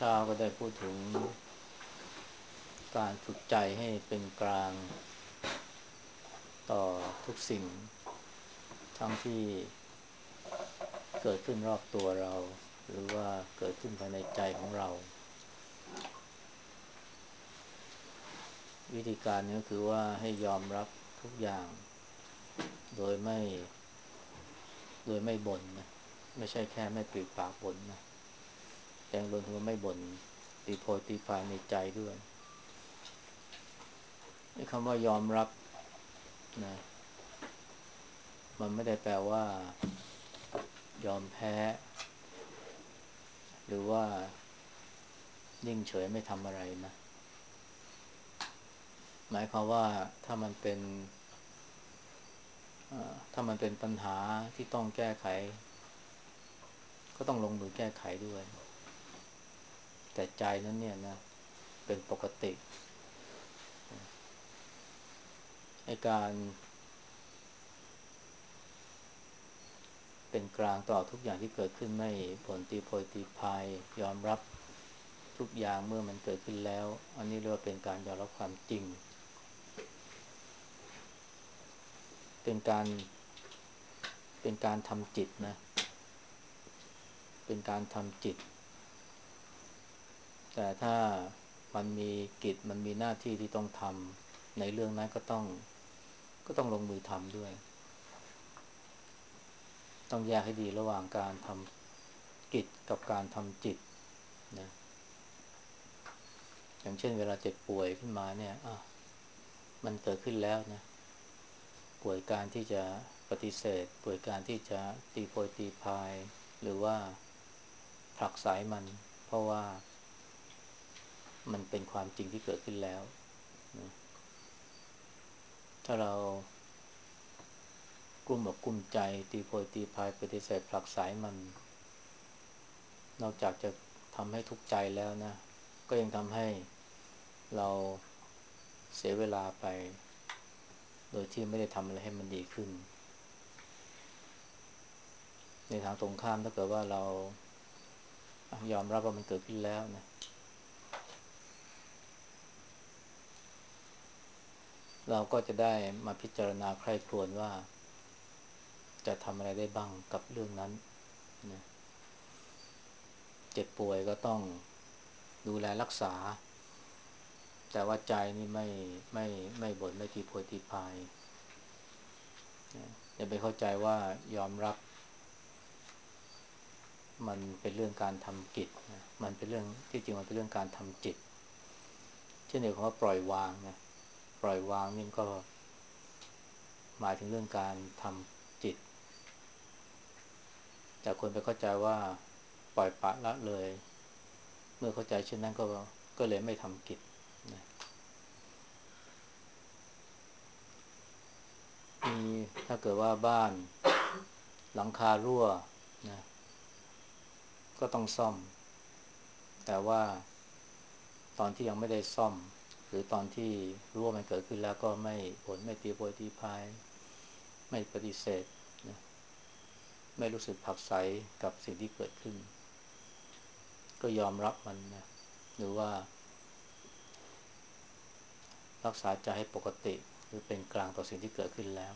ช้าก็ได้พูดถึงการฝึกใจให้เป็นกลางต่อทุกสิ่งทั้งที่เกิดขึ้นรอบตัวเราหรือว่าเกิดขึ้นภายในใจของเราวิธีการนี้ก็คือว่าให้ยอมรับทุกอย่างโดยไม่บ่นนะไม่ใช่แค่ไม่ปริปากบ่นนะแต่รวมถึงไม่บ่นตีโพยตีพายในใจด้วยไอ้คำว่ายอมรับนะมันไม่ได้แปลว่ายอมแพ้หรือว่านิ่งเฉยไม่ทำอะไรนะหมายความว่าถ้ามันเป็นปัญหาที่ต้องแก้ไขก็ต้องลงมือแก้ไขด้วยแต่ใจนั้นเนี่ยนะเป็นปกติในการเป็นกลางต่อทุกอย่างที่เกิดขึ้นไม่ผลตีโพยตีพายยอมรับทุกอย่างเมื่อมันเกิดขึ้นแล้วอันนี้เรียกว่าเป็นการยอมรับความจริงเป็นการทำจิตนะเป็นการทำจิตแต่ถ้ามันมีกิจมันมีหน้าที่ที่ต้องทำในเรื่องนั้นก็ต้องลงมือทำด้วยต้องแยกให้ดีระหว่างการทำกิจกับการทำจิตนะอย่างเช่นเวลาเจ็บป่วยขึ้นมาเนี่ยมันเกิดขึ้นแล้วนะป่วยการที่จะปฏิเสธป่วยการที่จะตีโพยตีพายหรือว่าผลักไสมันเพราะว่ามันเป็นความจริงที่เกิดขึ้นแล้วนะถ้าเรากลุ้มอกกลุ้มใจตีโพยตีพายปฏิเสธผลักไสมันนอกจากจะทำให้ทุกข์ใจแล้วนะก็ยังทำให้เราเสียเวลาไปโดยที่ไม่ได้ทำอะไรให้มันดีขึ้นในทางตรงข้ามถ้าเกิดว่าเรายอมรับว่ามันเกิดขึ้นแล้วนะเราก็จะได้มาพิจารณาใคร่ครวญว่าจะทำอะไรได้บ้างกับเรื่องนั้นนะเจ็บป่วยก็ต้องดูแลรักษาแต่ว่าใจนี่ไม่บ่นไม่ตีโพยตีพายนะอย่าไปเข้าใจว่ายอมรับมันเป็นเรื่องการทำกิจนะมันเป็นเรื่องที่จริงมันเป็นเรื่องการทำจิตเช่นเดียวกับว่าปล่อยวางนะปล่อยวางนี่ก็หมายถึงเรื่องการทำจิตแต่คนไปเข้าใจว่าปล่อยปละละเลยเมื่อเข้าใจเช่นนั้นก็เลยไม่ทำกิจนะมีถ้าเกิดว่าบ้านหลังคารั่วนะก็ต้องซ่อมแต่ว่าตอนที่ยังไม่ได้ซ่อมหรือตอนที่รู้ว่ามันเกิดขึ้นแล้วก็ไม่บ่นไม่ตีโพยตีพายไม่ปฏิเสธนะไม่รู้สึกผักใสกับสิ่งที่เกิดขึ้นก็ยอมรับมันนะหรือว่ารักษาใจให้ปกติหรือเป็นกลางต่อสิ่งที่เกิดขึ้นแล้ว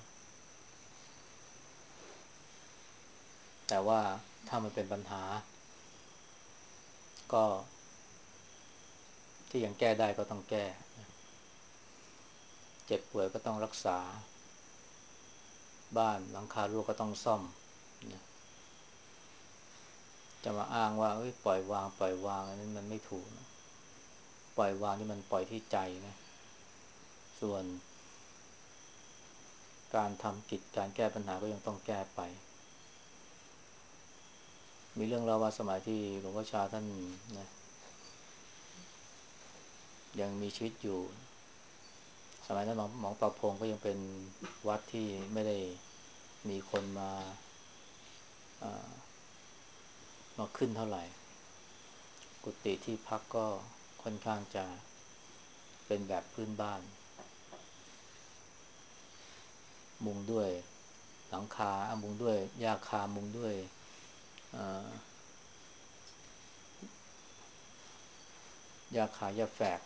แต่ว่าถ้ามันเป็นปัญหาก็ที่ยังแก้ได้ก็ต้องแก้เจ็บป่วยก็ต้องรักษาบ้านหลังคารั่วก็ต้องซ่อมนะจะมาอ้างว่าเอ้ยปล่อยวางอันนี้มันไม่ถูกนะปล่อยวางนี่มันปล่อยที่ใจนะส่วนการทำกิจการแก้ปัญหาก็ยังต้องแก้ไปมีเรื่องเล่าว่าสมัยที่หลวงพ่อชาท่านนะยังมีชีวิตอยู่สมัยนั้นหนองตาพงก็ยังเป็นวัดที่ไม่ได้มีคนมาขึ้นเท่าไหร่กุฏิที่พักก็ค่อนข้างจะเป็นแบบพื้นบ้านมุงด้วยหลังคามุงด้วยหญ้าคามุงด้วยยาขายาแฝก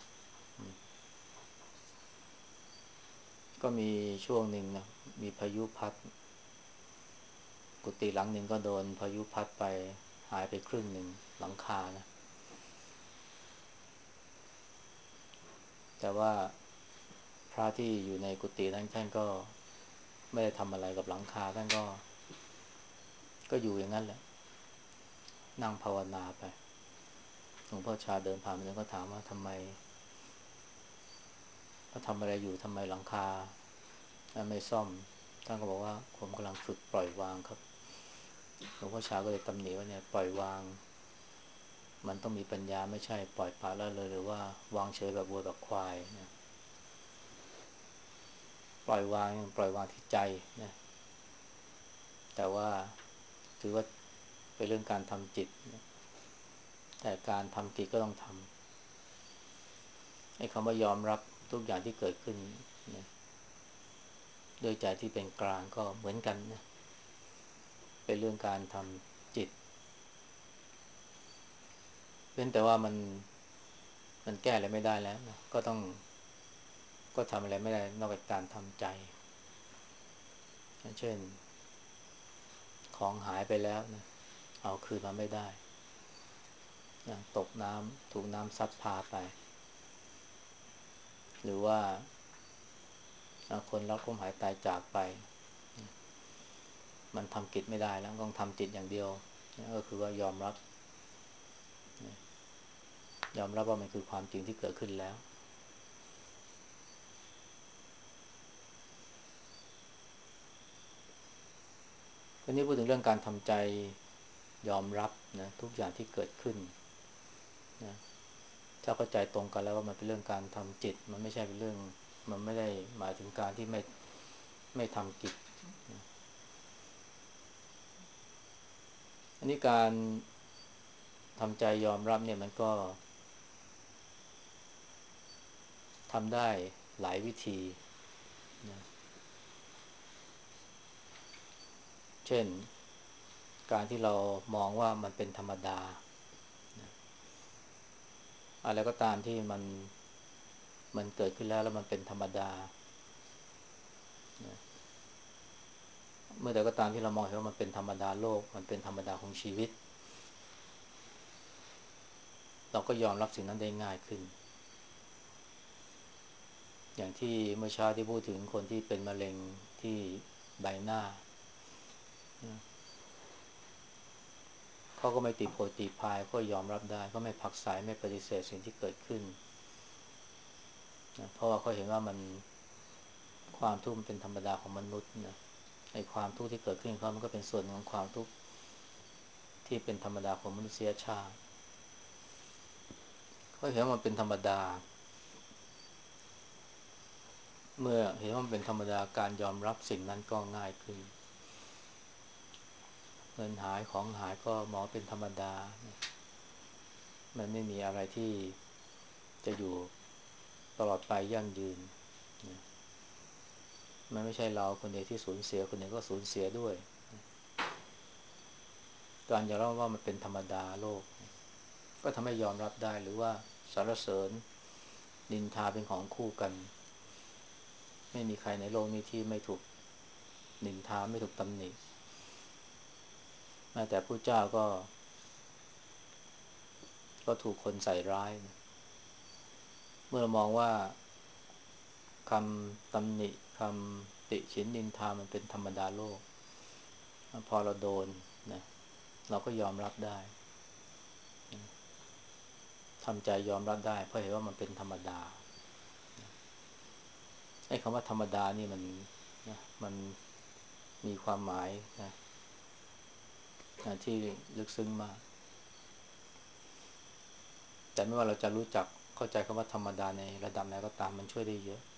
ก็มีช่วงหนึ่งนะมีพายุพัดกุฏิหลังหนึ่งก็โดนพายุพัดไปหายไปครึ่งหนึ่งหลังคานะแต่ว่าพระที่อยู่ในกุฏินั้นท่านก็ไม่ได้ทำอะไรกับหลังคาท่านก็อยู่อย่างนั้นแหละนั่งภาวนาไปหลวงพ่อชาเดินผ่านไปแล้วก็ถามว่าทำไมทำอะไรอยู่ทำไมหลังคาไม่ซ่อมท่านก็บอกว่าผมกำลังฝึกปล่อยวางครับหลวงพ่อชาก็เลยตำหนิว่าเนี่ยปล่อยวางมันต้องมีปัญญาไม่ใช่ปล่อยปละละเลยหรือว่าวางเฉยแบบวัวแบบควายนะปล่อยวางที่ใจนะแต่ว่าถือว่าเป็นเรื่องการทำจิตนะแต่การทำจิตก็ต้องทำไอ้คำว่ายอมรับทุกอย่างที่เกิดขึ้นนะโดยใจที่เป็นกลางก็เหมือนกันนะเป็นเรื่องการทำจิตเว้นแต่ว่ามันแก้อะไรไม่ได้แล้วนะก็ทำอะไรไม่ได้นอกจากการทำใจเช่นของหายไปแล้วนะเอาคืนมาไม่ได้นะตกน้ำถูกน้ำซัดพาไปหรือว่าคนรักล้มหายตายจากไปมันทำกิจไม่ได้แล้วต้องทำจิตอย่างเดียวนะก็คือว่ายอมรับนะยอมรับว่ามันคือความจริงที่เกิดขึ้นแล้วทีนี้พูดถึงเรื่องการทำใจยอมรับนะทุกอย่างที่เกิดขึ้นนะถ้าเข้าใจตรงกันแล้วว่ามันเป็นเรื่องการทำจิตมันไม่ใช่เป็นเรื่องมันไม่ได้หมายถึงการที่ไม่ทำกิจนะอันนี้การทำใจยอมรับเนี่ยมันก็ทำได้หลายวิธีนะเช่นการที่เรามองว่ามันเป็นธรรมดานะอะไรก็ตามที่มันเกิดขึ้นแล้วมันเป็นธรรมดานะเมื่อใดก็ตามที่เรามองเห็นว่ามันเป็นธรรมดาโลกมันเป็นธรรมดาของชีวิตเราก็ยอมรับสิ่งนั้นได้ง่ายขึ้นอย่างที่เมื่อเช้าที่พูดถึงคนที่เป็นมะเร็งที่ใบหน้านะเขาก็ไม่ตีโพยตีพายก็ยอมรับได้ก็ไม่ผลักไสไม่ปฏิเสธสิ่งที่เกิดขึ้นนะเพราะว่าเขาเห็นว่าความทุกข์มันเป็นธรรมดาของมนุษย์นะไอ้ความทุกข์ที่เกิดขึ้นเขามันก็เป็นส่วนของความทุกข์ที่เป็นธรรมดาของมนุษยชาติเขาเห็นว่ามันเป็นธรรมดาเมื่อเห็นว่ามันเป็นธรรมดาการยอมรับสิ่งนั้นก็ง่ายขึ้นเงินหายของหายก็มองเป็นธรรมดามันไม่มีอะไรที่จะอยู่ตลอดไปยั่งยืนมันไม่ใช่เราคนเดียวที่สูญเสียคนอื่นก็สูญเสียด้วยการยอมรับว่ามันเป็นธรรมดาโลกก็ทำให้ยอมรับได้หรือว่าสรรเสริญนินทาเป็นของคู่กันไม่มีใครในโลกนี้ที่ไม่ถูกนินทาไม่ถูกตำหนิแม้แต่พระเจ้าก็ถูกคนใส่ร้ายนะเมื่อมองว่าคำตำหนิคำติฉินนินทามันเป็นธรรมดาโลกพอเราโดนนะเราก็ยอมรับได้ทำใจยอมรับได้เพราะเห็นว่ามันเป็นธรรมดาไอ้คำว่าธรรมดานี่มันมีความหมายนะที่ลึกซึ้งมากแต่ไม่ว่าเราจะรู้จักเข้าใจคำว่าธรรมดาในระดับไหนก็ตามมันช่วยได้เยอะ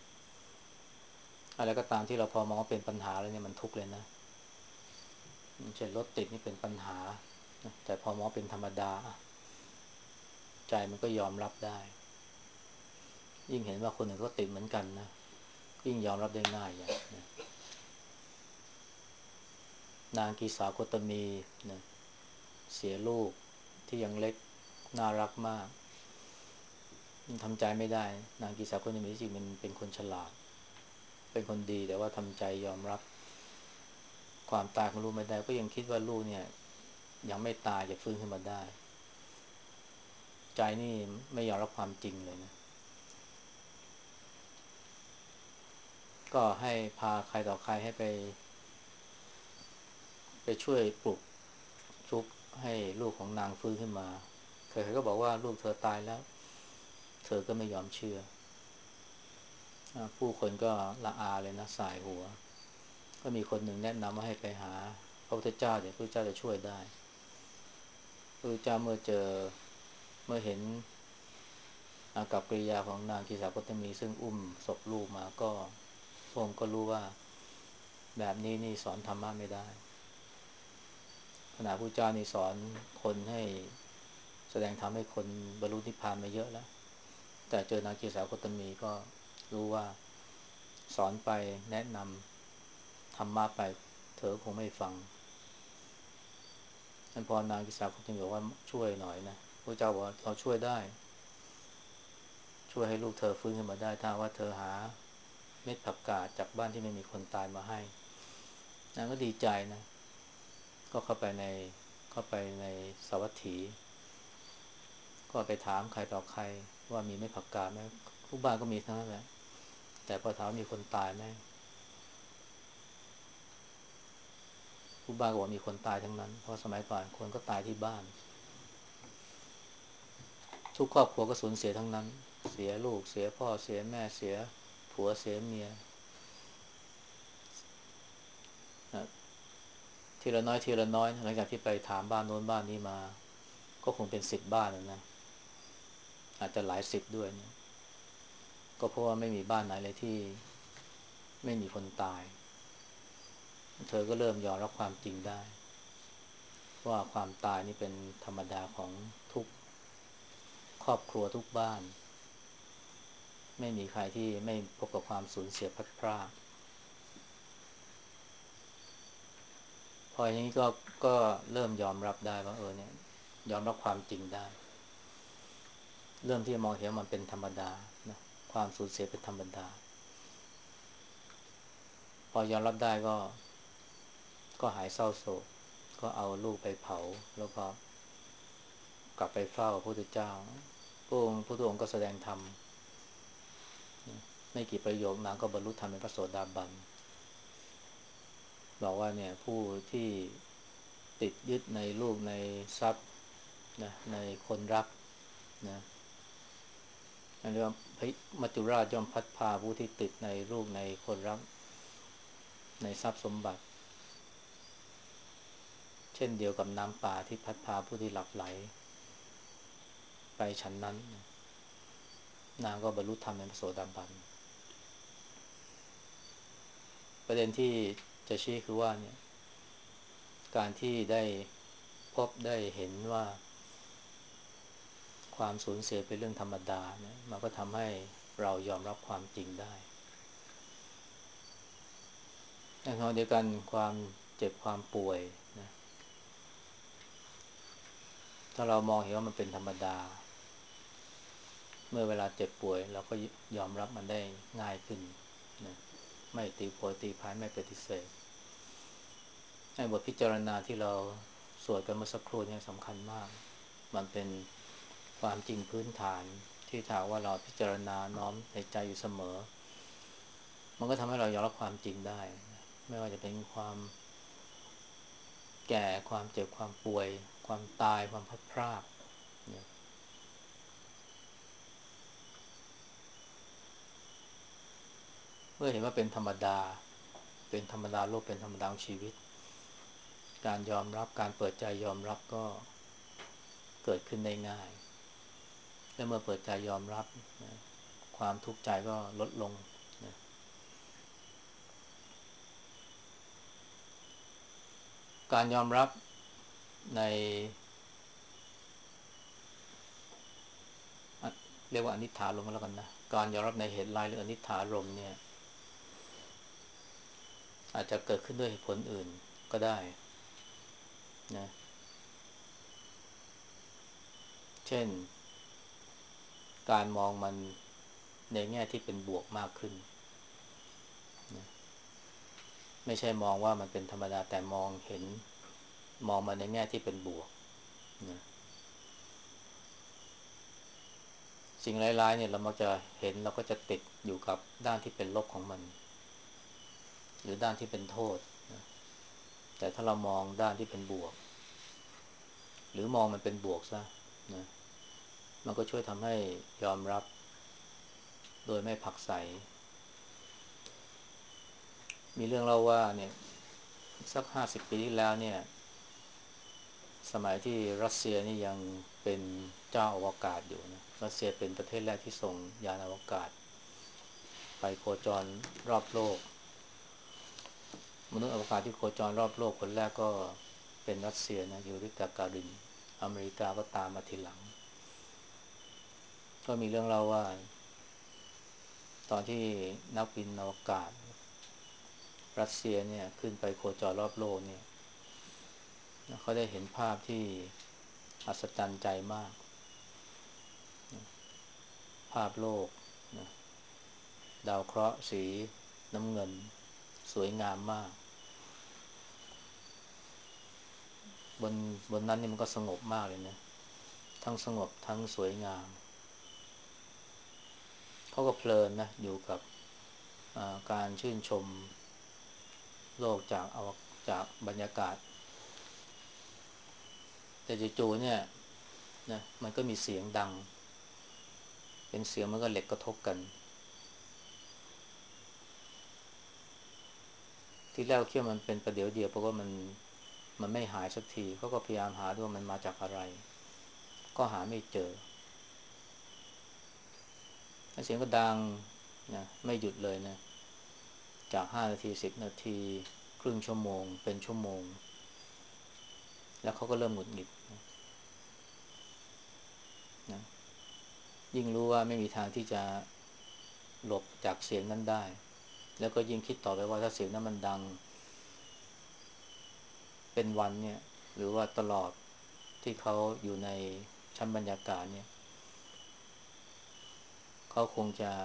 อะไรก็ตามที่เราพอมองว่าเป็นปัญหาแล้วเนี่ยมันทุกข์เลยนะเช่นรถติดนี่เป็นปัญหาแต่พอมองเป็นธรรมดาใจมันก็ยอมรับได้ยิ่งเห็นว่าคนอื่นก็ติดเหมือนกันนะยิ่งยอมรับได้ง่ายอย่างนะนางกีสาโคตมีนะเสียลูกที่ยังเล็กน่ารักมากมันทำใจไม่ได้นางกิสาคนนี้จริงๆมันเป็นคนฉลาดเป็นคนดีแต่ว่าทำใจยอมรับความตายของลูกไม่ได้ก็ยังคิดว่าลูกเนี่ยยังไม่ตายจะฟื้นขึ้นมาได้ใจนี่ไม่ยอมรับความจริงเลยนะก็ให้พาใครต่อใครให้ไปช่วยปลุกชุบให้ลูกของนางฟื้นขึ้นมาใครๆก็บอกว่าลูกเธอตายแล้วเธอก็ไม่ยอมเชื่อผู้คนก็ละอาเลยนะสายหัวก็มีคนหนึ่งแนะนำว่าให้ไปหาพระพุทธเจ้าเดี๋ยวพระพุทธเจ้าจะช่วยได้พระพุทธเจ้าเมื่อเห็นอากับกิริยาของนางกีสาโคตมีซึ่งอุ้มศพลูกมาก็พระองค์ก็รู้ว่าแบบนี้นี่สอนธรรมะไม่ได้ขณะพระพุทธเจ้านี่สอนคนให้แสดงธรรมให้คนบรรลุนิพพานมาเยอะแล้วแต่เจอนางกีสาโคตมีก็รู้ว่าสอนไปแนะนำธรรมะไปเธอคงไม่ฟังท่านพอนางกิสาโคตมีบอกว่าช่วยหน่อยนะพระเจ้าบอกว่าเราช่วยได้ช่วยให้ลูกเธอฟื้นขึ้นมาได้ถ้าว่าเธอหาเม็ดผักกาดจากบ้านที่ไม่มีคนตายมาให้นางก็ดีใจนะก็เข้าไปในสาวัตถีก็ไปถามใครต่อใครว่ามีเม็ดผักกาดไหมทุกบ้านก็มีทั้งนั้นแหละแต่พอถามมีคนตายไหมทุกบ้านก็บอกมีคนตายทั้งนั้นเพราะสมัยก่อนคนก็ตายที่บ้านทุกครอบครัวก็สูญเสียทั้งนั้นเสียลูกเสียพ่อเสียแม่เสียผัวเสียเมียทีละน้อยทีละน้อยหลังจากที่ไปถามบ้านโน้นบ้านนี้มาก็คงเป็น10 บ้านนะอาจจะหลายสิบด้วยเนี่ยก็เพราะว่าไม่มีบ้านไหนเลยที่ไม่มีคนตายเธอก็เริ่มยอมรับความจริงได้ว่าความตายนี่เป็นธรรมดาของทุกครอบครัวทุกบ้านไม่มีใครที่ไม่พบกับความสูญเสียพลัดพรากพออย่างนี้ก็เริ่มยอมรับได้ว่าเนี่ยยอมรับความจริงได้เริ่มที่จะมองเห็นว่ามันเป็นธรรมดานะความสูญเสียเป็นธรรมดาพอยอมรับได้ก็หายเศร้าโศกก็เอาลูกไปเผาแล้วก็กลับไปเฝ้าพระพุทธเจ้าพระพุทธองค์ก็แสดงธรรมไม่กี่ประโยคนางก็บรรลุธรรมเป็นพระโสดาบันบอกว่าเนี่ยผู้ที่ติดยึดในรูปในทรัพย์นะในคนรักนะอันนี้ว่ามัจจุราชย่อมพัดพาผู้ที่ติดในรูปในคนรักในทรัพย์สมบัติเช่นเดียวกับน้ำป่าที่พัดพาผู้ที่หลับไหลไปฉันนั้นนางก็บรรลุธรรมเป็นพระโสดาบันประเด็นที่จะชี้คือว่าเนี่ยการที่ได้พบได้เห็นว่าความสูญเสียเป็นเรื่องธรรมดาเนี่ยมันก็ทำให้เรายอมรับความจริงได้ในขณะเดียวกันความเจ็บความป่วยนะถ้าเรามองเห็นว่ามันเป็นธรรมดาเมื่อเวลาเจ็บป่วยเราก็ยอมรับมันได้ง่ายขึ้นนะไม่ตีโพยตีพายไม่ปฏิเสธให้บทพิจารณาที่เราสวดกันเมื่อสักครู่นี้สำคัญมากมันเป็นความจริงพื้นฐานที่ถ้าว่าเราพิจารณาน้อมในใจอยู่เสมอมันก็ทำให้เรายอมรับความจริงได้นะไม่ว่าจะเป็นความแก่ความเจ็บความป่วยความตายความพลัดพรากนะเมื่อเห็นว่าเป็นธรรมดาเป็นธรรมดาโลกเป็นธรรมดาของชีวิตการยอมรับการเปิดใจยอมรับก็เกิดขึ้นได้ง่ายและเมื่อเปิดใจยอมรับนะความทุกข์ใจก็ลดลงนะการยอมรับในเรียกว่าอนิจฐานลมก็แล้วกันนะการยอมรับในเหตุร้ายหรืออนิจฐานลมเนี่ยอาจจะเกิดขึ้นด้วยเหตุผลอื่นก็ได้นะเช่นการมองมันในแง่ที่เป็นบวกมากขึ้นนะไม่ใช่มองว่ามันเป็นธรรมดาแต่มองมันในแง่ที่เป็นบวกนะสิ่งร้ายๆเนี่ยเรามักจะเห็นเราก็จะติดอยู่กับด้านที่เป็นลบของมันหรือด้านที่เป็นโทษนะแต่ถ้าเรามองด้านที่เป็นบวกหรือมองมันเป็นบวกซะนะมันก็ช่วยทำให้ยอมรับโดยไม่ผลักไสมีเรื่องเล่าว่าเนี่ยสัก50 ปีที่แล้วเนี่ยสมัยที่รัสเซียนี่ยังเป็นเจ้าอวกาศอยู่นะรัสเซียเป็นประเทศแรกที่ส่งยานอวกาศไปโคจรรอบโลกมนุษย์อวกาศที่โคจรรอบโลกคนแรกก็เป็นรัสเซียนะยูริกาการินอเมริกาก็ตามมาทีหลังก็มีเรื่องเล่าว่าตอนที่นักบินอวกาศรัสเซียเนี่ยขึ้นไปโคจรรอบโลกเนี่ยเขาได้เห็นภาพที่อัศจรรย์ใจมากภาพโลกนะดาวเคราะห์สีน้ำเงินสวยงามมากบนบนนั้นนี่มันก็สงบมากเลยนะทั้งสงบทั้งสวยงามเขาก็เพลินนะอยู่กับการชื่นชมโลกจากบรรยากาศแต่จู่ๆเนี่ยนะมันก็มีเสียงดังเป็นเสียงมันก็เหล็กกระทบกันที่แรกคิดว่ามันเป็นประเดี๋ยวเดียวเพราะว่ามันไม่หายสักทีเขาก็พยายามหาดูว่ามันมาจากอะไรก็หาไม่เจอเสียงก็ดังนะไม่หยุดเลยนะจาก5 นาที10 นาทีครึ่งชั่วโมงเป็นชั่วโมงแล้วเขาก็เริ่มหงุดหงิดนะยิ่งรู้ว่าไม่มีทางที่จะหลบจากเสียงนั้นได้แล้วก็ยิ่งคิดต่อไปว่าถ้าเสียงนั้นมันดังเป็นวันเนี่ยหรือว่าตลอดที่เขาอยู่ในชั้นบรรยากาศเนี่ยเขาคงจะ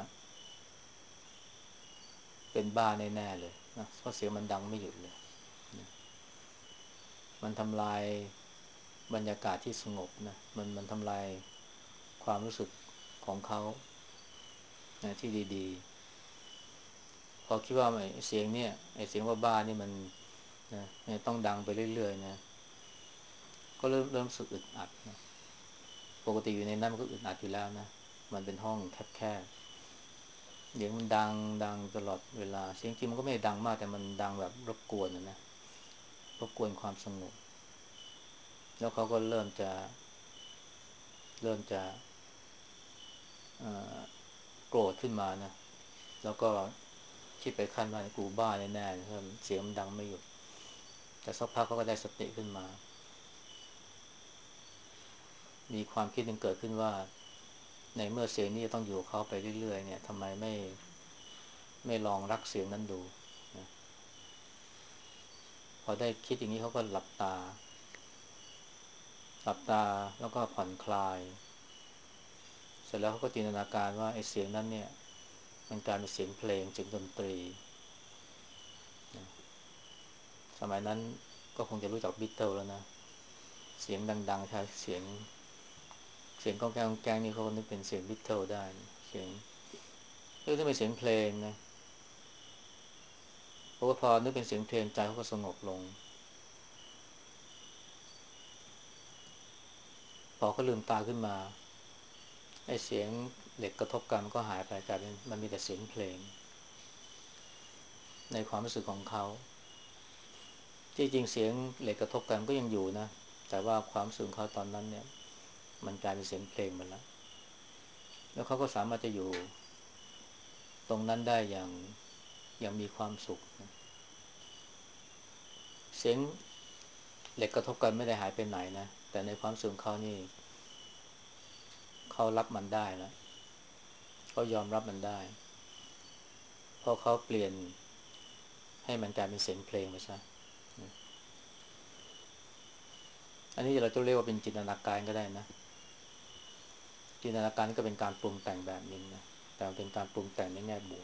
เป็นบ้าแน่ๆเลยนะเพราะเสียงมันดังไม่หยุดเลยนะมันทำลายบรรยากาศที่สงบนะมันทำลายความรู้สึกของเขานะที่ดีๆพอคิดว่าไอ้เสียงเนี่ยไอ้เสียงว่าบ้านี่มันนะต้องดังไปเรื่อยๆนะก็เริ่มรู้สึกอึดอัดนะปกติอยู่ในนั้นมันก็อึดอัดอยู่แล้วนะมันเป็นห้องแคบๆเสียงมันดังตลอดเวลาเสียงจริงมันก็ไม่ได้ดังมากแต่มันดังแบบรบกวนนะรบกวนความสงบแล้วเขาก็เริ่มจะเอ่อโกรธขึ้นมานะแล้วก็คิดไปขั้นว่ากูบ้าแน่ๆถ้าเสียงมันดังไม่หยุดแต่สักพักเขาก็ได้สติขึ้นมามีความคิดหนึ่งเกิดขึ้นว่าในเมื่อเสียงนี้จะต้องอยู่กับเขาไปเรื่อยๆเนี่ยทำไมไม่ลองรักเสียงนั้นดูนะพอได้คิดอย่างนี้เขาก็หลับตาแล้วก็ผ่อนคลายเสร็จแล้วเขาก็จินตนาการว่าไอ้เสียงนั้นเนี่ยมันกลายเป็นเสียงเพลงเสียงดนตรีนะสมัยนั้นก็คงจะรู้จักบิทเทิลแล้วนะเสียงดังๆใช่เสียงก้องแก้งก้องแก้งนี่เขาก็นึกเป็นเสียงบิทเทิลได้นะเสียงถ้าเป็นเสียงเพลงนะเพราะว่าพอนึกเป็นเสียงเพลงใจเขาก็สงบลงพอเขาลืมตาขึ้นมาไอ้เสียงเหล็กกระทบกันมันก็หายไปกลายเป็นมันมีแต่เสียงเพลงในความรู้สึกของเขาที่จริงเสียงเหล็กกระทบกันก็ยังอยู่นะแต่ว่าความรู้สึกของเขาตอนนั้นเนี่ยมันกลายเป็นเสียงเพลงไปแล้วเขาก็สามารถจะอยู่ตรงนั้นได้อย่างมีความสุขนะเสียงเหล็กกระทบกันไม่ได้หายไปไหนนะแต่ในความรู้สึกของเขานี่เขารับมันได้แล้วเขายอมรับมันได้เพราะเขาเปลี่ยนให้มันกลายเป็นเสียงเพลงไปซะอันนี้เราจะเรียกว่าเป็นจินตนาการก็ได้นะจินตนาการนี่ก็เป็นการปรุงแต่งแบบหนึ่งนะแต่เป็นการปรุงแต่งในแง่บวก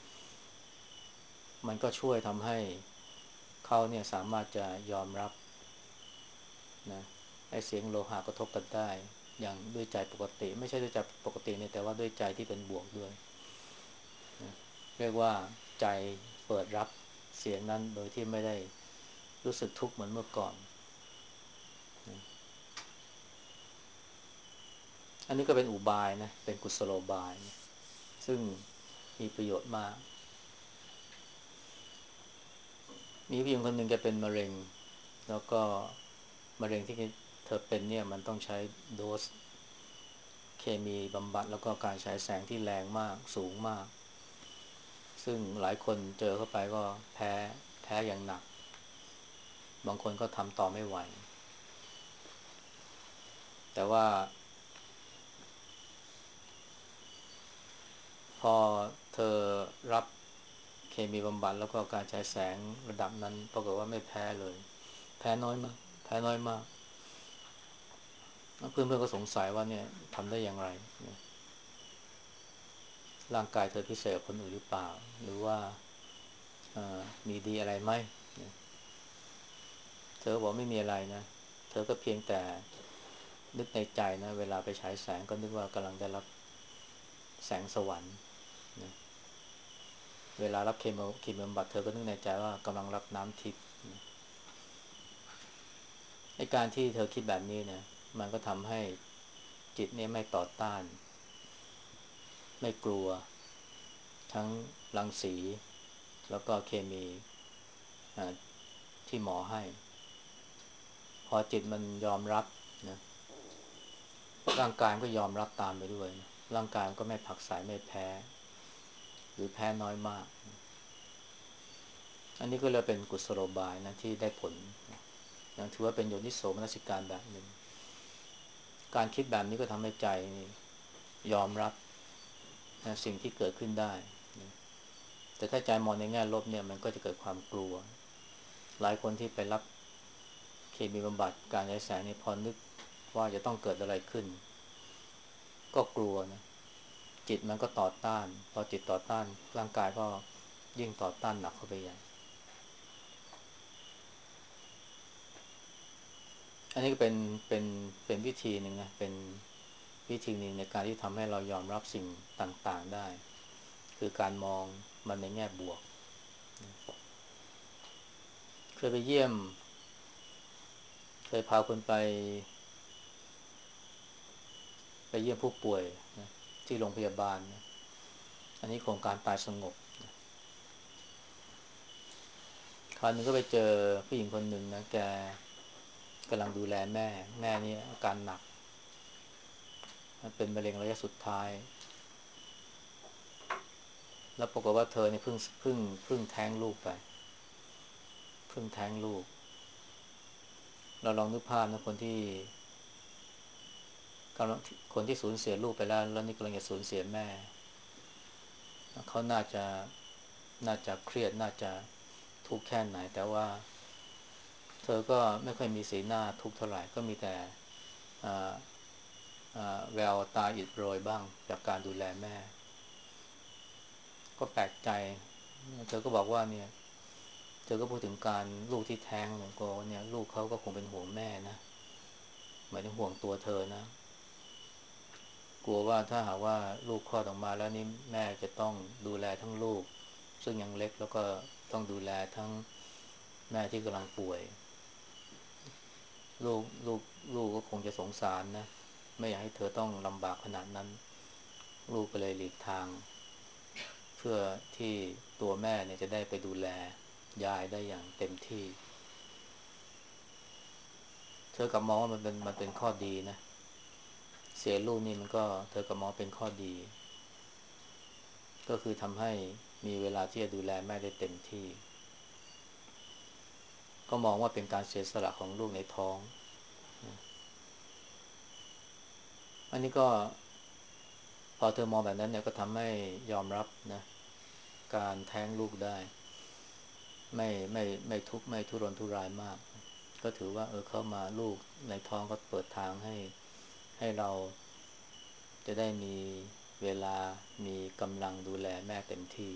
มันก็ช่วยทำให้เขาเนี่ยสามารถจะยอมรับนะไอ้เสียงโลหะกระทบกันได้อย่างด้วยใจปกติไม่ใช่ด้วยใจปกติเนี่ยแต่ว่าด้วยใจที่เป็นบวกด้วยนะเรียกว่าใจเปิดรับเสียงนั้นโดยที่ไม่ได้รู้สึกทุกข์เหมือนเมื่อก่อนนะอันนี้ก็เป็นอุบายนะเป็นกุศโลบายนะซึ่งมีประโยชน์มากมีผู้หญิงคนหนึ่งแกเป็นมะเร็งแล้วก็มะเร็งที่เธอเป็นเนี่ยมันต้องใช้โดสเคมีบำบัดแล้วก็การฉายแสงที่แรงมากสูงมากซึ่งหลายคนเจอเข้าไปก็แพ้อย่างหนักบางคนก็ทำต่อไม่ไหวแต่ว่าพอเธอรับเคมีบำบัดแล้วก็การฉายแสงระดับนั้นปรากฏว่าไม่แพ้เลยแพ้น้อยมากแพ้น้อยมากเพื่อนๆก็สงสัยว่าเนี่ยทำได้อย่างไรเนี่ยร่างกายเธอพิเศษกว่าคนอื่นหรือเปล่าหรือว่ามีดีอะไรไหมเนี่ยเธอบอกไม่มีอะไรนะเธอก็เพียงแต่นึกในใจนะเวลาไปฉายแสงก็นึกว่ากำลังได้รับแสงสวรรค์นะเวลารับเคมีบำบัดเธอก็นึกในใจว่ากำลังรับน้ำทิพย์นะในการที่เธอคิดแบบนี้เนี่ยมันก็ทำให้จิตเนี่ยไม่ต่อต้านไม่กลัวทั้งรังสีแล้วก็เคมีอ่าที่หมอให้พอจิตมันยอมรับนะร่างกายมันก็ยอมรับตามไปด้วยนะร่างกายมันก็ไม่ผลักไสไม่แพ้หรือแพ้น้อยมากอันนี้ก็เลยเป็นกุศโลบายนะที่ได้ผลนะถือว่าเป็นโยนิโสมนสิการแบบหนึ่งการคิดแบบนี้ก็ทำให้ใจนี่ยอมรับนะสิ่งที่เกิดขึ้นได้นะแต่ถ้าใจมองในแง่ลบเนี่ยมันก็จะเกิดความกลัวหลายคนที่ไปรับเคมีบำบัดการฉายแสงนี่พอนึกว่าจะต้องเกิดอะไรขึ้นก็กลัวนะจิตมันก็ต่อต้านพอจิตต่อต้านร่างกายก็ยิ่งต่อต้านหนักเข้าไปใหญ่อันนี้ก็เป็นเป็นวิธีหนึ่งนะเป็นวิธีหนึ่งในการที่ทำให้เรายอมรับสิ่งต่างๆได้คือการมองมันในแง่บวกเคยไปเยี่ยมเคยพาคนไปเยี่ยมผู้ป่วยนะที่โรงพยาบาลนะอันนี้โครงการตายสงบนะคราวนึงก็ไปเจอผู้หญิงคนหนึ่งนะแกกำลังดูแลแม่นี่อาการหนักเป็นมะเร็งระยะสุดท้ายแล้วปรากฏว่าเธอเนี่ยเพิ่งแท้งลูกไปเพิ่งแท้งลูกเราลองนึกภาพนะกำลังคนที่สูญเสียลูกไปแล้วนี่กำลังจะสูญเสียแม่เขาน่าจะเครียดน่าจะทุกข์แค่ไหนแต่ว่าเธอก็ไม่ค่อยมีสีหน้าทุกข์เท่าไหร่ก็มีแต่อ่าแววตาอิดโรยบ้างจากการดูแลแม่ก็แปลกใจเธอก็บอกว่าเนี่ยเธอก็พูดถึงการลูกที่แท้งเนี่ยก็เนี่ยลูกเขาก็คงเป็นห่วงแม่นะหมายถึงห่วงตัวเธอนะกลัวว่าถ้าหากว่าลูกคลอดออกมาแล้วนี่แม่จะต้องดูแลทั้งลูกซึ่งยังเล็กแล้วก็ต้องดูแลทั้งแม่ที่กำลังป่วยลูกลูกลูกก็คงจะสงสารนะไม่อยากให้เธอต้องลำบากขนาดนั้นลูกก็เลยหลีกทางเพื่อที่ตัวแม่เนี่ยจะได้ไปดูแลยายได้อย่างเต็มที่เธอกลับมองว่ามันเป็นข้อดีนะเสียลูกนี่มันก็เธอกลับมองเป็นข้อดีก็คือทำให้มีเวลาที่จะดูแลแม่ได้เต็มที่ก็มองว่าเป็นการเสียสละของลูกในท้องอันนี้ก็พอเธอมองแบบนั้นเนี่ยก็ทำให้ยอมรับนะการแท้งลูกได้ไม่ทุกข์ไม่ทุรนทุรายมากก็ถือว่าเขามาลูกในท้องก็เปิดทางให้เราจะได้มีเวลามีกำลังดูแลแม่เต็มที่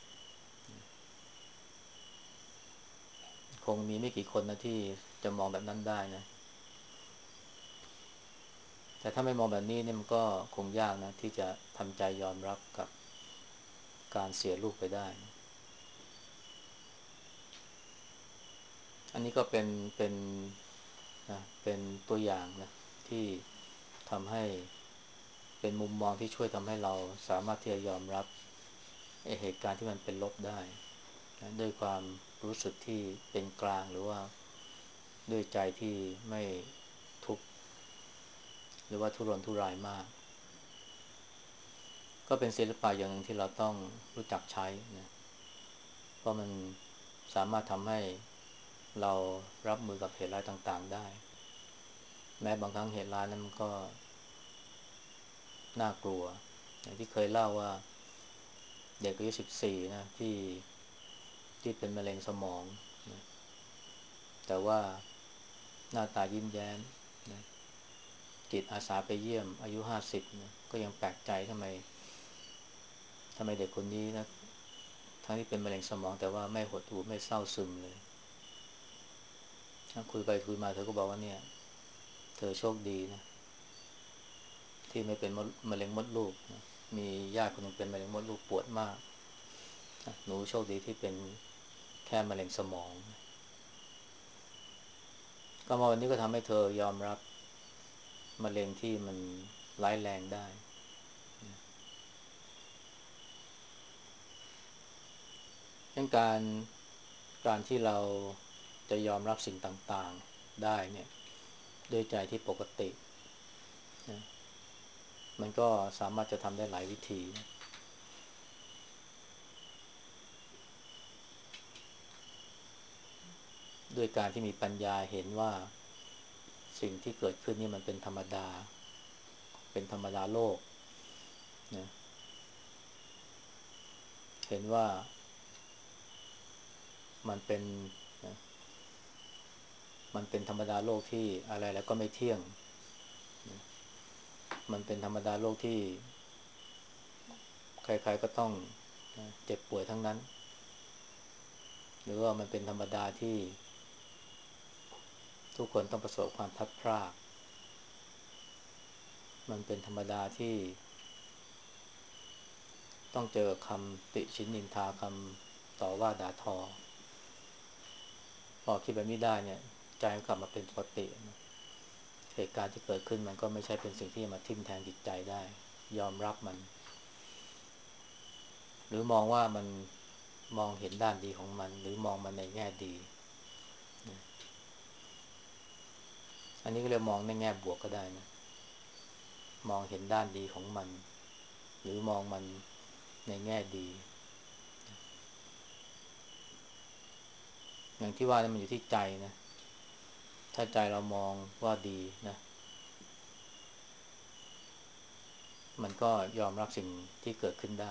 คงมีไม่กี่คนนะที่จะมองแบบนั้นได้นะแต่ถ้าไม่มองแบบนี้เนี่ยมันก็คงยากนะที่จะทำใจยอมรับกับการเสียลูกไปได้นะอันนี้ก็เป็นนะเป็นตัวอย่างนะที่ทำให้เป็นมุมมองที่ช่วยทำให้เราสามารถที่จะยอมรับเหตุการณ์ที่มันเป็นลบได้นะด้วยความรู้สึกที่เป็นกลางหรือว่าด้วยใจที่ไม่ทุกข์หรือว่าทุรนทุรายมากก็เป็นศิลปะอย่างหนึ่งที่เราต้องรู้จักใช้นะเพราะมันสามารถทำให้เรารับมือกับเหตุร้ายต่างๆได้แม้บางครั้งเหตุร้ายนั้นมันก็น่ากลัวอย่างที่เคยเล่าว่าเด็กอายุ14นะที่เป็นมะเร็งสมองนะแต่ว่าหน้าตายิ้มแย้มนะจิตอาสาไปเยี่ยมอายุ50นะก็ยังแปลกใจทำไมเด็กคนนี้นะทั้งที่เป็นมะเร็งสมองแต่ว่าไม่หดหู่ไม่เศร้าซึมเลยคุยไปคุยมาเธอก็บอกว่าเนี่ยเธอโชคดีนะที่ไม่เป็นมะเร็งมดลูกนะมีญาติคนหนึงเป็นมะเร็งมดลูกปวดมากหนูโชคดีที่เป็นแค่มะเร็งสมองก็มาวันนี้ก็ทำให้เธอยอมรับมะเร็งที่มันร้ายแรงได้ดังการที่เราจะยอมรับสิ่งต่างๆได้เนี่ยด้วยใจที่ปกตินะมันก็สามารถจะทำได้หลายวิธีด้วยการที่มีปัญญาเห็นว่าสิ่งที่เกิดขึ้นนี่มันเป็นธรรมดาเป็นธรรมดาโลกนะเห็นว่ามันเป็นนะมันเป็นธรรมดาโลกที่อะไรแล้วก็ไม่เที่ยงนะมันเป็นธรรมดาโลกที่ใครๆก็ต้องนะเจ็บป่วยทั้งนั้นหรือว่ามันเป็นธรรมดาที่ทุกคนต้องประสบความพลัดพรากมันเป็นธรรมดาที่ต้องเจอคำติชินนินทาคำต่อว่าด่าทอพอคิดแบบนี้ได้เนี่ยใจก็กลับมาเป็นปกตินะเหตุการณ์ที่เกิดขึ้นมันก็ไม่ใช่เป็นสิ่งที่จะมาทิ่มแทงจิตใจได้ยอมรับมันหรือมองว่ามันมองเห็นด้านดีของมันหรือมองมันในแง่ดีนะอันนี้ก็เรียกมองในแง่บวกก็ได้นะมองเห็นด้านดีของมันหรือมองมันในแง่ดีอย่างที่ว่านี่มันอยู่ที่ใจนะถ้าใจเรามองว่าดีนะมันก็ยอมรับสิ่งที่เกิดขึ้นได้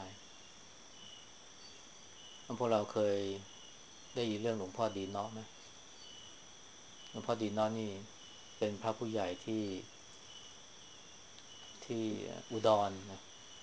พวกเราเคยได้ยินเรื่องหลวงพ่อดีเนาะไหมหลวงพ่อดีเนาะนี่เป็นพระผู้ใหญ่ที่อุดรนะ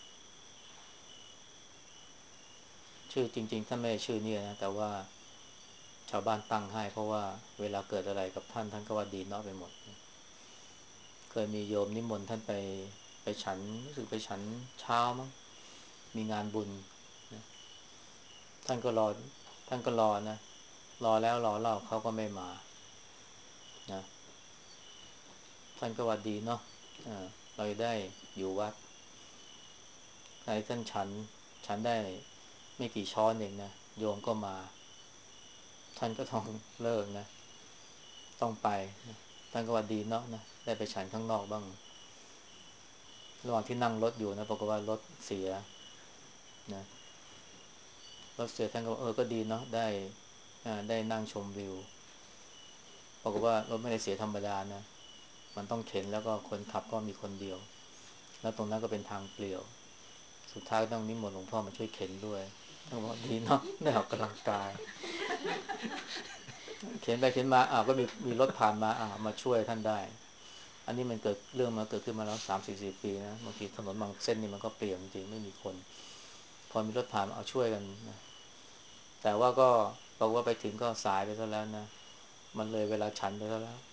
ชื่อจริงๆท่านไม่ได้ชื่อเนี่ยนะแต่ว่าชาวบ้านตั้งให้เพราะว่าเวลาเกิดอะไรกับท่านก็ว่าดีเนาะไปหมดเคยมีโยมนิมนต์ท่านไปฉันรู้สึกไปฉันเช้ามั้งมีงานบุญนะท่านก็รอท่านก็รอนะรอแล้วรอเล่าเขาก็ไม่มานะท่านก็ว่าดีเนาะเราจะได้อยู่วัดใครท่านฉันได้ไม่กี่ช้อนเองนะโยมก็มาท่านก็ต้องเลิกนะต้องไปนะท่านก็ว่าดีเนาะนะได้ไปฉันข้างนอกบ้างระหว่างที่นั่งรถอยู่นะปรากฏว่ารถเสียนะรถเสียท่านก็บอกก็ดีเนาะได้นั่งชมวิวปรากฏว่ารถไม่ได้เสียธรรมดานะมันต้องเข็นแล้วก็คนขับก็มีคนเดียวแล้วตรงนั้นก็เป็นทางเปลี่ยวสุดท้ายก็ต้องนิมนต์หลวงพ่อมาช่วยเข็นด้วยท่านบอกดีเนาะได้ออกกำลังกายเข็นไปเข็นมาก็มีรถผ่านมามาช่วยท่านได้อันนี้มันเกิดขึ้นมาแล้ว3-4 ปีนะบางทีถนนบางเส้นนี่มันก็เปลี่ยวจริงๆไม่มีคนพอมีรถผ่านเอาช่วยกันนะแต่ว่าก็บอกว่าไปถึงก็สายไปซะแล้วนะมันเลยเวลาฉันไปซะแล้ว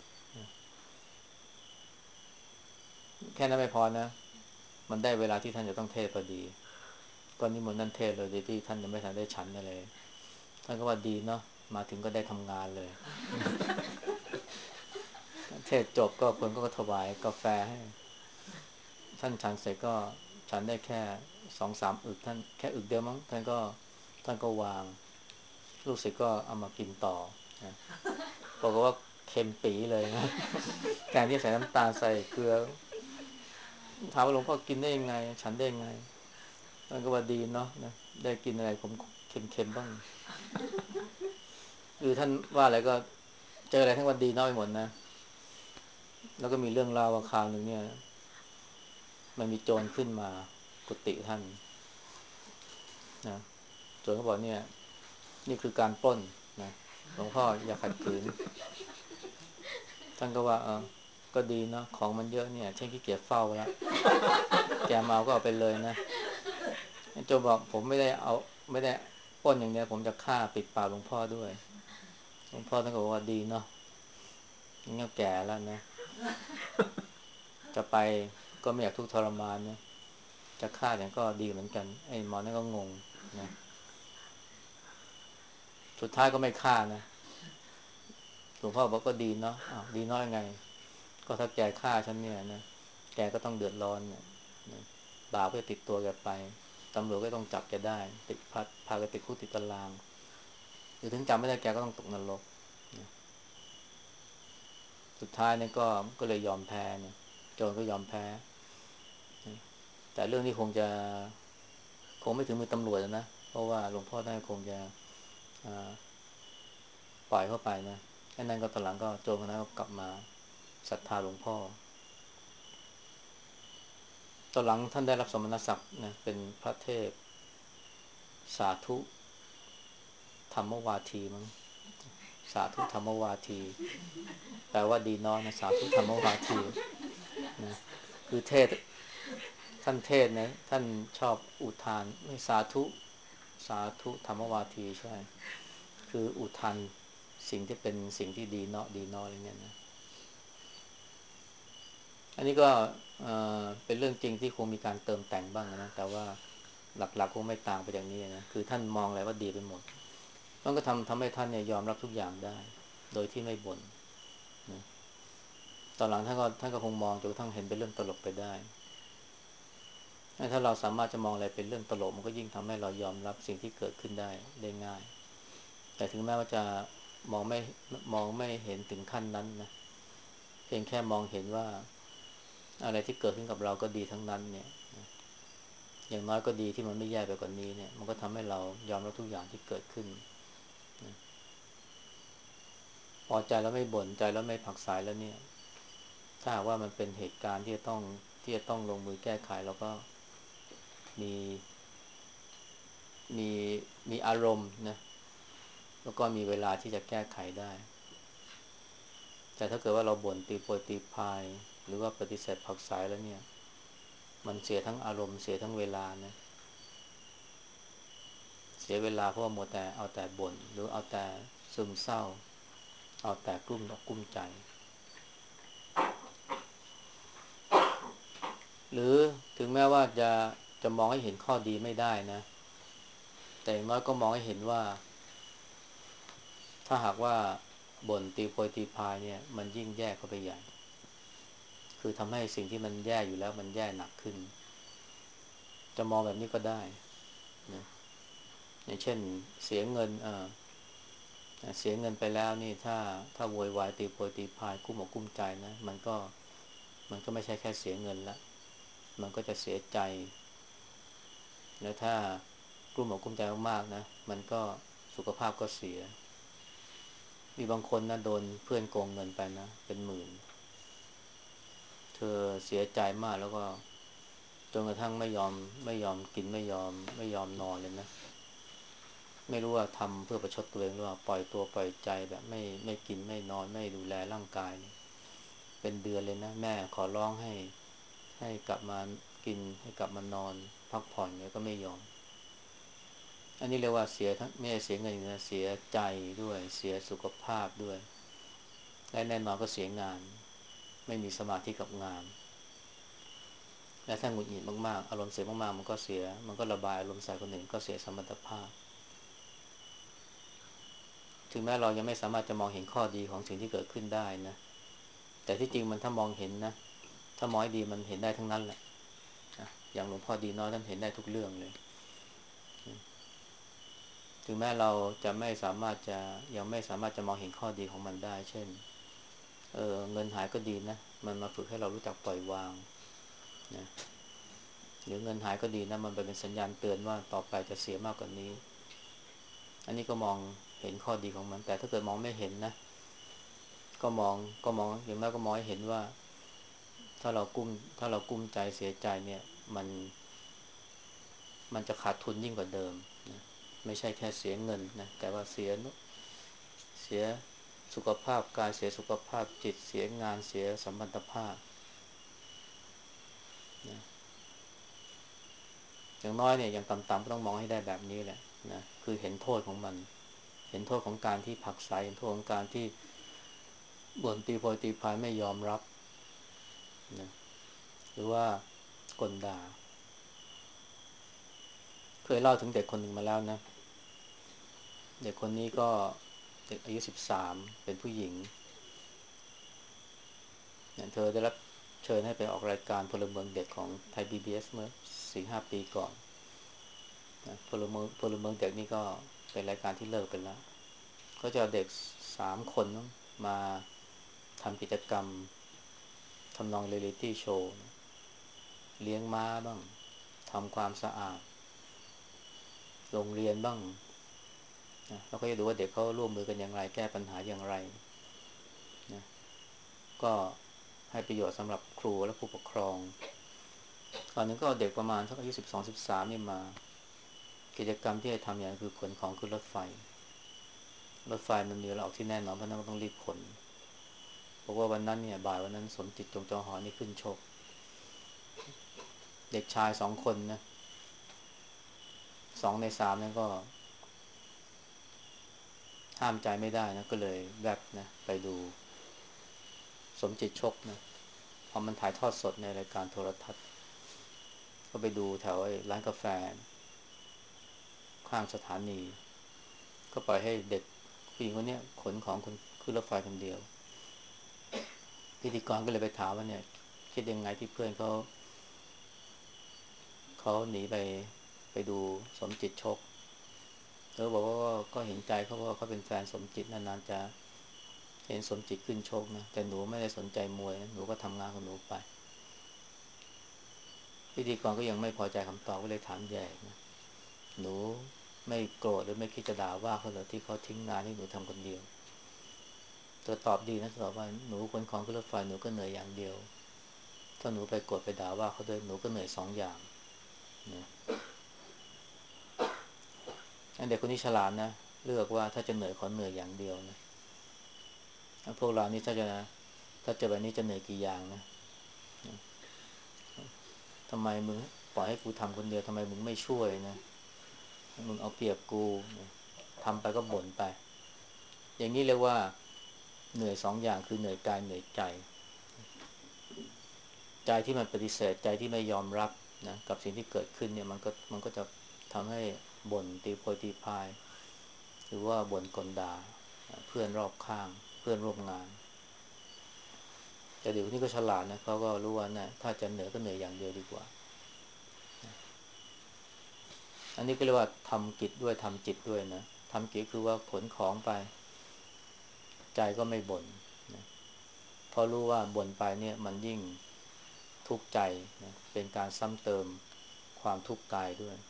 แค่นั้นไม่พอนะมันได้เวลาที่ท่านจะต้องเทศพอดีก็นิมนต์ท่านเทศเลยโดยที่ท่านยังไม่ทันได้ฉันอะไรท่านก็ว่าดีเนาะมาถึงก็ได้ทำงานเลยเทศจบก็คนก็ถวายกาแฟให้ท่านฉันเสร็จก็ฉันได้แค่2-3อึกท่านแค่อึกเดียวมั้งท่านก็วางลูกศิษย์ก็เอามากินต่อนะบอกว่าเค็มปีเลยนะแทนที่ใส่น้ำตาลใส่เกลือถามว่าหลวงพ่อกินได้ยังไงฉันได้ยังไงท่านก็ว่าดีเนาะนะได้กินอะไรผมเค็มๆบ้างคือท่านว่าอะไรก็เจออะไรทั้งวันดีน้อยหมดนะแล้วก็มีเรื่องราวว่าคราวหนึ่งเนี่ยมันมีโจรขึ้นมากุฏิท่านนะโจรเขาบอกเนี่ยนี่คือการปล้นนะหลวงพ่ออย่าขัดขืนท่านก็ว่าก็ดีเนาะของมันเยอะเนี่ยเช่นขี้เกียจเฝ้าแล้วแกมาเอาก็เอาไปเลยนะโจรบอกผมไม่ได้ปล้นอย่างเนี้ยผมจะฆ่าปิดปากหลวงพ่อด้วยหลวงพ่อท่านก็บอกว่าดีเนาะนี่ก็แก่แล้วนะจะไปก็ไม่อยากทุกข์ทรมานนะจะฆ่าอย่างก็ดีเหมือนกันไอ้หมอนั่นก็งงนะสุดท้ายก็ไม่ฆ่านะหลวงพ่อบอกก็ดีเนาะอ้าวดีน้อยไงก็ถ้าแกฆ่าฉันเนี่ยนะแกก็ต้องเดือดร้อนเนี่ยนะบาปก็ติดตัวแกไปตำรวจก็ต้องจับแกได้ติดพาแกติดคุกติดตารางหรือถึงจำไม่ได้แกก็ต้องตกนรกนะสุดท้ายเนี่ยก็เลยยอมแพ้เนี่ยโจรก็ยอมแพ้นะแต่เรื่องนี้คงไม่ถึงมือตำรวจนะเพราะว่าหลวงพ่อท่านคงจะอ่าปล่อยเข้าไปนะไอ้นั่นก็ตอนหลังก็โจรคนนั้นก็กลับมาศรัทธาหลวงพ่อตอนหลังท่านได้รับสมณศักดิ์นะเป็นพระเทพสาธุธรรมวาทีมั้งสาธุธรรมวาทีแปลว่าดีน้อยนะสาธุธรรมวาทีนะคือเทศท่านเทศนะท่านชอบอุทานไม่สาธุธรรมวาทีใช่คืออุทานสิ่งที่เป็นสิ่งที่ดีเนาะดีน้อยอะไรเนี่ยนะอันนี้ก็เป็นเรื่องจริงที่คงมีการเติมแต่งบ้างนะแต่ว่าหลักๆคงไม่ต่างไปจากนี้นะคือท่านมองอะไรว่าดีไปหมดมันก็ทำให้ท่านเนี่ยยอมรับทุกอย่างได้โดยที่ไม่บ่นนะตอนหลังท่านก็คงมองจนกระทั่งเห็นเป็นเรื่องตลกไปได้ถ้าเราสามารถจะมองอะไรเป็นเรื่องตลกมันก็ยิ่งทำให้เรายอมรับสิ่งที่เกิดขึ้นได้ง่ายแต่ถึงแม้ว่าจะมองไม่มองไม่เห็นถึงขั้นนั้นนะเพียงแค่มองเห็นว่าอะไรที่เกิดขึ้นกับเราก็ดีทั้งนั้นเนี่ยอย่างน้อยก็ดีที่มันไม่แย่ไปกว่านี้เนี่ยมันก็ทำให้เรายอมรับทุกอย่างที่เกิดขึ้นนะพอใจแล้วไม่บ่นใจแล้วไม่ผักสายแล้วเนี่ยถ้าหากว่ามันเป็นเหตุการณ์ที่จะต้องลงมือแก้ไขแล้วก็มีมีมีอารมณ์นะแล้วก็มีเวลาที่จะแก้ไขได้แต่ถ้าเกิดว่าเราบ่นตีโพยตีพายหรือว่าปฏิเสธผักสายแล้วเนี่ยมันเสียทั้งอารมณ์เสียทั้งเวลานะเสียเวลาเพราะว่ามัวแต่เอาแต่บ่นหรือเอาแต่ซึมเศร้าเอาแต่กลุ้มอกกลุ้มใจหรือถึงแม้ว่าจะมองให้เห็นข้อดีไม่ได้นะแต่อย่างน้อยก็มองให้เห็นว่าถ้าหากว่าบ่นตีโพยตีพายเนี่ยมันยิ่งแย่เข้าไปใหญ่คือทำให้สิ่งที่มันแย่อยู่แล้วมันแย่หนักขึ้นจะมองแบบนี้ก็ได้นะอย่างเช่นเสียเงินเสียเงินไปแล้วนี่ถ้าโวยวายตีโพยตีพายกุ้มอกกุ้มใจนะมันก็ไม่ใช่แค่เสียเงินละมันก็จะเสียใจแล้วถ้ากลุ้มอกกลุ้มใจมากๆนะมันก็สุขภาพก็เสียมีบางคนนะโดนเพื่อนโกงเงินไปนะเป็นหมื่นเธอเสียใจมากแล้วก็จนกระทั่งไม่ยอมกินไม่ยอมนอนเลยนะไม่รู้ว่าทำเพื่อประชดตัวเองหรือว่าปล่อยตัวปล่อยใจแบบไม่กินไม่นอนไม่ดูแลร่างกายเนี่ยเป็นเดือนเลยนะแม่ขอร้องให้กลับมากินให้กลับมานอนพักผ่อนเนี่ยก็ไม่ยอมอันนี้เรียกว่าเสียทั้งไม่ใช่เสียเงินนะเสียใจด้วยเสียสุขภาพด้วยและแน่นอนก็เสียงานไม่มีสมาธิกับงานและถ้าหงุดหงิดมากๆอารมณ์เสียมากๆมันก็ระบายอารมณ์ใส่คนอื่นก็เสียสมรรถภาพถึงแม้เรายังไม่สามารถจะมองเห็นข้อดีของสิ่งที่เกิดขึ้นได้นะแต่ที่จริงมันถ้ามองเห็นนะถ้ามองให้ดีมันเห็นได้ทั้งนั้นแหละอย่างหลวงพ่อดีน้อยท่านเห็นได้ทุกเรื่องเลยถึงแม้เราจะไม่สามารถจะยังไม่สามารถจะมองเห็นข้อดีของมันได้เช่นเงินหายก็ดีนะมันมาฝึกให้เรารู้จักปล่อยวางนะหรือเงินหายก็ดีนะมันเป็นสัญญาณเตือนว่าต่อไปจะเสียมากกว่านี้อันนี้ก็มองเห็นข้อดีของมันแต่ถ้าเกิดมองไม่เห็นนะก็มองอย่างน้อยก็มองให้เห็นว่าถ้าเรากุ้มถ้าเรากุ้มใจเสียใจเนี่ยมันมันจะขาดทุนยิ่งกว่าเดิมนะไม่ใช่แค่เสียเงินนะแต่ว่าเสียสุขภาพกายเสียสุขภาพจิตเสียงานเสียสัมพันธภาพนะอย่างน้อยเนี่ยอย่างต่ำๆก็ต้องมองให้ได้แบบนี้แหละนะคือเห็นโทษของมันเห็นโทษของการที่ผลักไสเห็นโทษของการที่บ่นตีโพยตีพายไม่ยอมรับนะหรือว่ากลด่าเคยเล่าถึงเด็กคนหนึ่งมาแล้วนะเด็กคนนี้ก็เด็กอายุ13เป็นผู้หญิงเนี่ยเธอได้รับเชิญให้ไปออกรายการพลเมืองเด็กของไทย PBS เมื่อ4-5 ปีก่อนนะพลเมืองเด็กนี่ก็เป็นรายการที่เลิกไปแล้วก็จะเอาเด็ก3 คนมาทำกิจกรรมทำนองเรียลลิตี้โชว์เลี้ยงม้าบ้างทำความสะอาดโรงเรียนบ้างนะแล้วก็จะดูว่าเด็กเขาร่วมมือกันอย่างไรแก้ปัญหาอย่างไรนะก็ให้ประโยชน์สำหรับครูและผู้ปกครองตอนนึงก็เอาเด็กประมาณสักอายุ12-13นี่มากิจกรรมที่จะทำอย่างคือขนของขึ้นรถไฟมันมีเวลาออกที่แน่นอนเพราะนั้นก็ต้องรีบขนบอกว่าวันนั้นเนี่ยบ่ายวันนั้นสมจิตจงจอหอนี่ขึ้นชกเด็กชาย2 คนนะ2 ใน 3นั่นก็ห้ามใจไม่ได้นะก็เลยแวบนะไปดูสมจิตชกนะพอมันถ่ายทอดสดในรายการโทรทัศน์ก็ไปดูแถวไอ้ร้านกาแฟข้างสถานีก็ปล่อยให้เด็กผู้หญิงคนนี้ขนของขึ้นรถไฟคนเดียวพิธีกรก็เลยไปถามว่าเนี่ยคิดยังไงที่เพื่อนเขาหนีไปดูสมจิตชกเธอบอกว่าก็เห็นใจเขาว่าเขาเป็นแฟนสมจิตนานๆจะเห็นสมจิตขึ้นชกนะแต่หนูไม่ได้สนใจมวยนะหนูก็ทำงานของหนูไปพิธีกรก็ยังไม่พอใจคำตอบก็เลยถามแย่นะหนูไม่โกรธหรือไม่คิดจะด่าว่าเขาเหรอที่เขาทิ้งงานให้หนูทำคนเดียวเธอตอบดีนะเธอตอบว่าหนูขนของขึ้นรถไฟหนูก็เหนื่อยอย่างเดียวถ้าหนูไปโกรธไปด่าว่าเขาด้วยหนูก็เหนื่อย2 อย่างนะเด็กคนนี้ฉลาดนะเลือกว่าถ้าจะเหนื่อยขอเหนื่อยอย่างเดียวนะพวกเรานี่ถ้าเจอแบบนี้จะเหนื่อยกี่อย่างนะทำไมมึงปล่อยให้กูทำคนเดียวทำไมมึงไม่ช่วยนะมึงเอาเปรียบกูนะทำไปก็บ่นไปอย่างนี้เรียกว่าเหนื่อย2 อย่างคือเหนื่อยกายเหนื่อยใจใจที่มันปฏิเสธใจที่ไม่ยอมรับนะกับสิ่งที่เกิดขึ้นเนี่ยมันก็จะทำให้บ่นตีโพยตีพายหรือว่าบ่นกลด่าเพื่อนรอบข้างเพื่อนร่วมงานแต่เด็กคนนี้ก็ฉลาดนะเขาก็รู้ว่านะถ้าจะเหนื่อยก็เหนื่อยอย่างเดียวดีกว่าอันนี้ก็เรียกว่าทำกิจด้วยทำจิตด้วยนะทำกิจคือว่าขนของไปใจก็ไม่บ่นนะเพราะรู้ว่าบ่นไปเนี่ยมันยิ่งทุกข์ใจนะเป็นการซ้ำเติมความทุกข์กายด้วย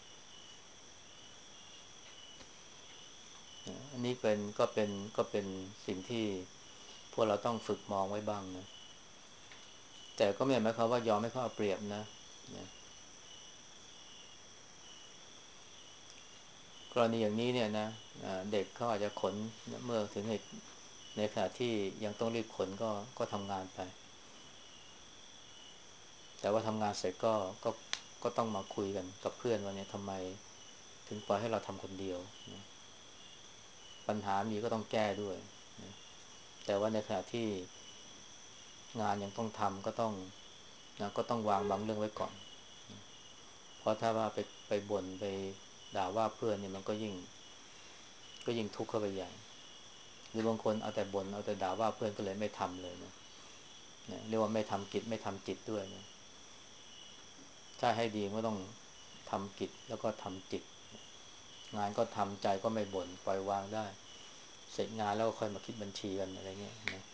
นะอันนี้ก็เป็นสิ่งที่พวกเราต้องฝึกมองไว้บ้างนะแต่ก็ไม่หมายความว่ายอมให้เขาเอาเปรียบนะกรณีอย่างนี้เนี่ยนะเด็กเขาอาจจะขนเมื่อถึงเหตุในขณะที่ยังต้องรีบขนก็ทำงานไปแต่ว่าทำงานเสร็จก็ก็ต้องมาคุยกันกับเพื่อนว่าเนี่ยทำไมถึงปล่อยให้เราทำคนเดียวนะปัญหามีก็ต้องแก้ด้วยนะแต่ว่าในขณะที่งานยังต้องทำก็ต้องนะก็ต้องวางบางเรื่องไว้ก่อนนะเพราะถ้าว่าไปบ่นไปด่าว่าเพื่อนเนี่ยมันก็ยิ่งทุกข์เข้าไปใหญ่หรือบางคนเอาแต่บ่นเอาแต่ด่าว่าเพื่อนก็เลยไม่ทำเลยนะเรียกว่าไม่ทำกิจไม่ทำจิตด้วยนะถ้าให้ดีก็ต้องทำกิจแล้วก็ทำจิตงานก็ทำใจก็ไม่บ่นปล่อยวางได้เสร็จงานแล้วก็ค่อยมาคิดบัญชีกันอะไรเงี้ยนะ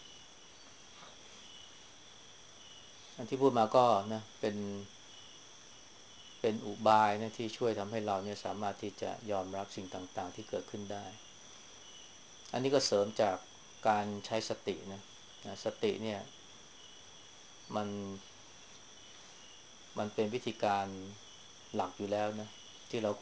อันที่พูดมาก็นะเป็นอุบายนะที่ช่วยทำให้เราเนี่ยสามารถที่จะยอมรับสิ่งต่างๆที่เกิดขึ้นได้อันนี้ก็เสริมจากการใช้สตินะสติเนี่ยมันมันเป็นวิธีการหลักอยู่แล้วนะที่เรา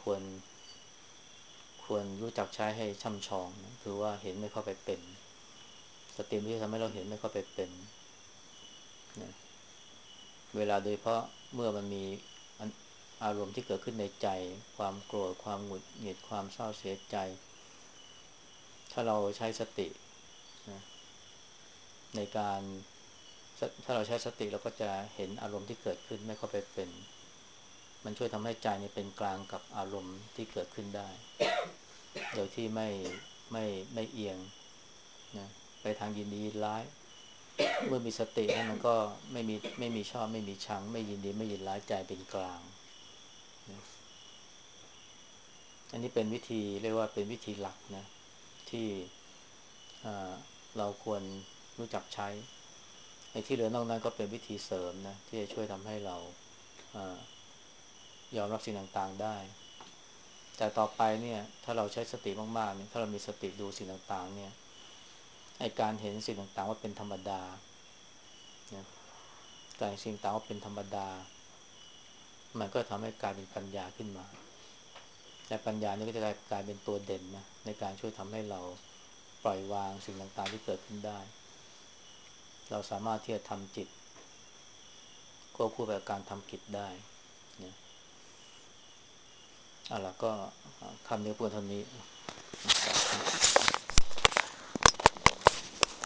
ควรรู้จักใช้ให้ช่ำชองนะคือว่าเห็นไม่เข้าไปเป็นสติมันจะทำให้เราเห็นไม่เข้าไปเป็นนะเวลาโดยเฉพาะเมื่อมันมีอันอารมณ์ที่เกิดขึ้นในใจความโกรธความหงุดหงิดความเศร้าเสียใจถ้าเราใช้สตินะในการถ้าเราใช้สติเราก็จะเห็นอารมณ์ที่เกิดขึ้นไม่เข้าไปเป็นมันช่วยทำให้ใจเนี่ยเป็นกลางกับอารมณ์ที่เกิดขึ้นได้โดยที่ไม่ไม่เอียงนะไปทางยินดียินร้ายเมื่อมีสติแล้วมันก็ไม่มีชอบไม่มีชังไม่ยินดีไม่ยินร้ายใจเป็นกลางนะอันนี้เป็นวิธีเรียกว่าเป็นวิธีหลักนะที่เราควรรู้จักใช้ไอ้ที่เหลือนอกนั้นก็เป็นวิธีเสริมนะที่จะช่วยทำให้เราอายอมรับสิ่งต่างๆได้แต่ต่อไปเนี่ยถ้าเราใช้สติมากๆเนี่ยถ้าเรามีสติดูสิ่งต่างๆเนี่ยไอ้การเห็นสิ่งต่างๆว่าเป็นธรรมดานะการเห็นสิ่งต่างๆว่าเป็นธรรมดามันก็ทำให้กลายเป็นปัญญาขึ้นมาและปัญญานี้ก็จะกลายเป็นตัวเด่นนะในการช่วยทำให้เราปล่อยวางสิ่งต่างๆที่เกิดขึ้นได้เราสามารถที่จะทำจิตควบคู่กับการทำกิจได้นะเอาล่ะก็คำนี้พูดเท่านี้